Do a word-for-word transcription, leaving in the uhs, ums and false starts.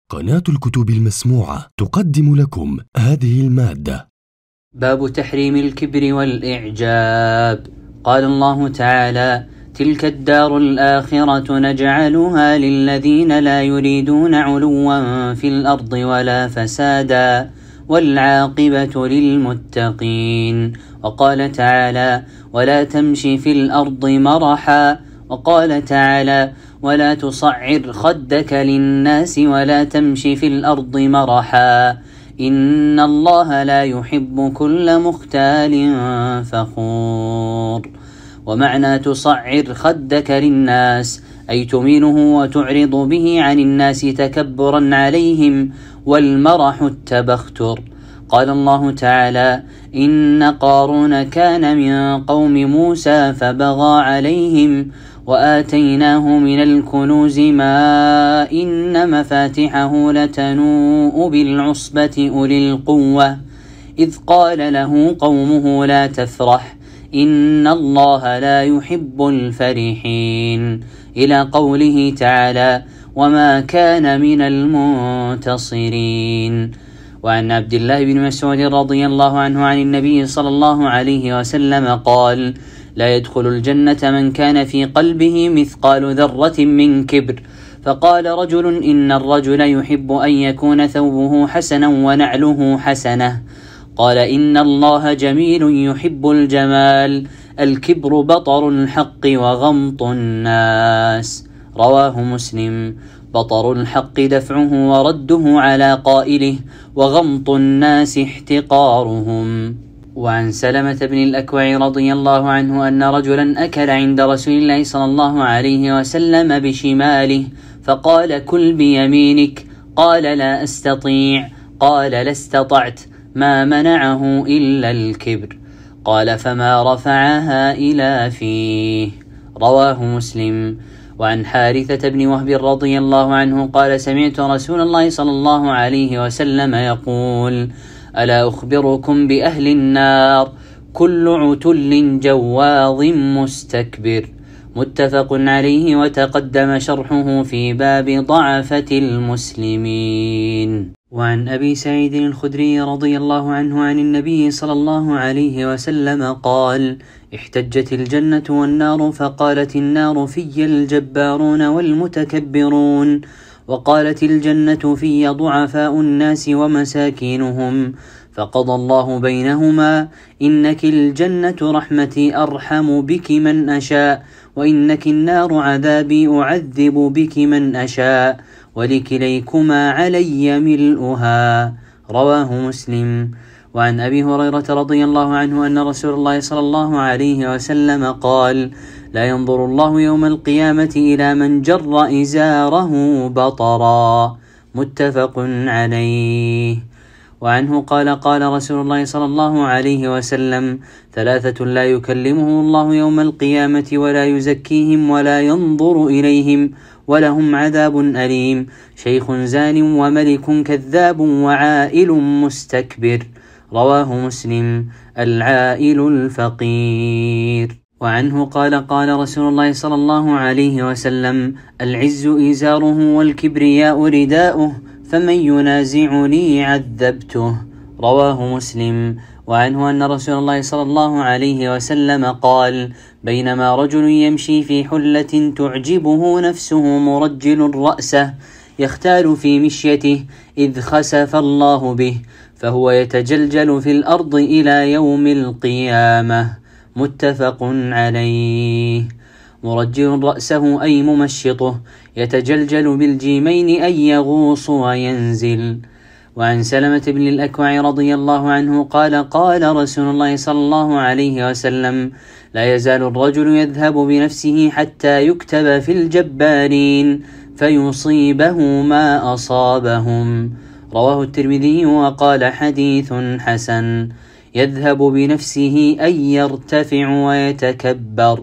قناة الكتب المسموعة تقدم لكم هذه المادة. باب تحريم الكبر والإعجاب. قال الله تعالى: تلك الدار الآخرة نجعلها للذين لا يريدون علوا في الأرض ولا فسادا والعاقبة للمتقين. وقال تعالى: ولا تمشي في الأرض مرحا. وقال تعالى: ولا تصعر خدك للناس ولا تمشي في الأرض مرحا إن الله لا يحب كل مختال فخور. ومعنى تصعر خدك للناس أي تمينه وتعرض به عن الناس تكبرا عليهم، والمرح التبختر. قال الله تعالى: إن قارون كان من قوم موسى فبغى عليهم وآتيناه من الكنوز ما إن مفاتحه لتنوء بالعصبة أولي القوة إذ قال له قومه لا تفرح إن الله لا يحب الفرحين، إلى قوله تعالى: وما كان من المنتصرين. وعن عبد الله بن مسعود رضي الله عنه عن النبي صلى الله عليه وسلم قال: لا يدخل الجنة من كان في قلبه مثقال ذرة من كبر. فقال رجل: إن الرجل يحب أن يكون ثوبه حسنا ونعله حسنة. قال: إن الله جميل يحب الجمال. الكبر بطر الحق وغمط الناس. رواه مسلم. بطر الحق دفعه ورده على قائله، وغمط الناس احتقارهم. وعن سلمة بن الأكوع رضي الله عنه أن رجلا أكل عند رسول الله صلى الله عليه وسلم بشماله، فقال: كل بيمينك. قال: لا أستطيع. قال: لا استطعت. ما منعه إلا الكبر. قال: فما رفعها إلى فيه. رواه مسلم. وعن حارثة بن وهب رضي الله عنه قال: سمعت رسول الله صلى الله عليه وسلم يقول: ألا أخبركم بأهل النار؟ كل عتل جواظ مستكبر. متفق عليه، وتقدم شرحه في باب ضعفة المسلمين. وعن أبي سعيد الخدري رضي الله عنه عن النبي صلى الله عليه وسلم قال: احتجت الجنة والنار، فقالت النار: في الجبارون والمتكبرون. وقالت الجنة: في ضعفاء الناس ومساكينهم. فقضى الله بينهما: إنك الجنة رحمتي أرحم بك من أشاء، وإنك النار عذابي أعذب بك من أشاء، ولكليكما علي ملؤها. رواه مسلم. وعن أبي هريرة رضي الله عنه أن رسول الله صلى الله عليه وسلم قال: لا ينظر الله يوم القيامة إلى من جر إزاره بطرا. متفق عليه. وعنه قال: قال رسول الله صلى الله عليه وسلم: ثلاثة لا يكلمهم الله يوم القيامة ولا يزكيهم ولا ينظر إليهم ولهم عذاب أليم: شيخ زان وملك كذاب وعائل مستكبر. رواه مسلم. العائل الفقير. وعنه قال: قال رسول الله صلى الله عليه وسلم: العز إزاره والكبرياء رداؤه، فمن ينازعني عذبته. رواه مسلم. وعنه أن رسول الله صلى الله عليه وسلم قال: بينما رجل يمشي في حلة تعجبه نفسه مرجل رأسه يختال في مشيته إذ خسف الله به، فهو يتجلجل في الأرض إلى يوم القيامة. متفق عليه. مرجل رأسه أي ممشطه، يتجلجل بالجيمين أي يغوص وينزل. وعن سلمة بن الأكوع رضي الله عنه قال: قال رسول الله صلى الله عليه وسلم: لا يزال الرجل يذهب بنفسه حتى يكتب في الجبارين فيصيبه ما أصابهم. رواه الترمذي وقال: حديث حسن. يذهب بنفسه أي يرتفع ويتكبر.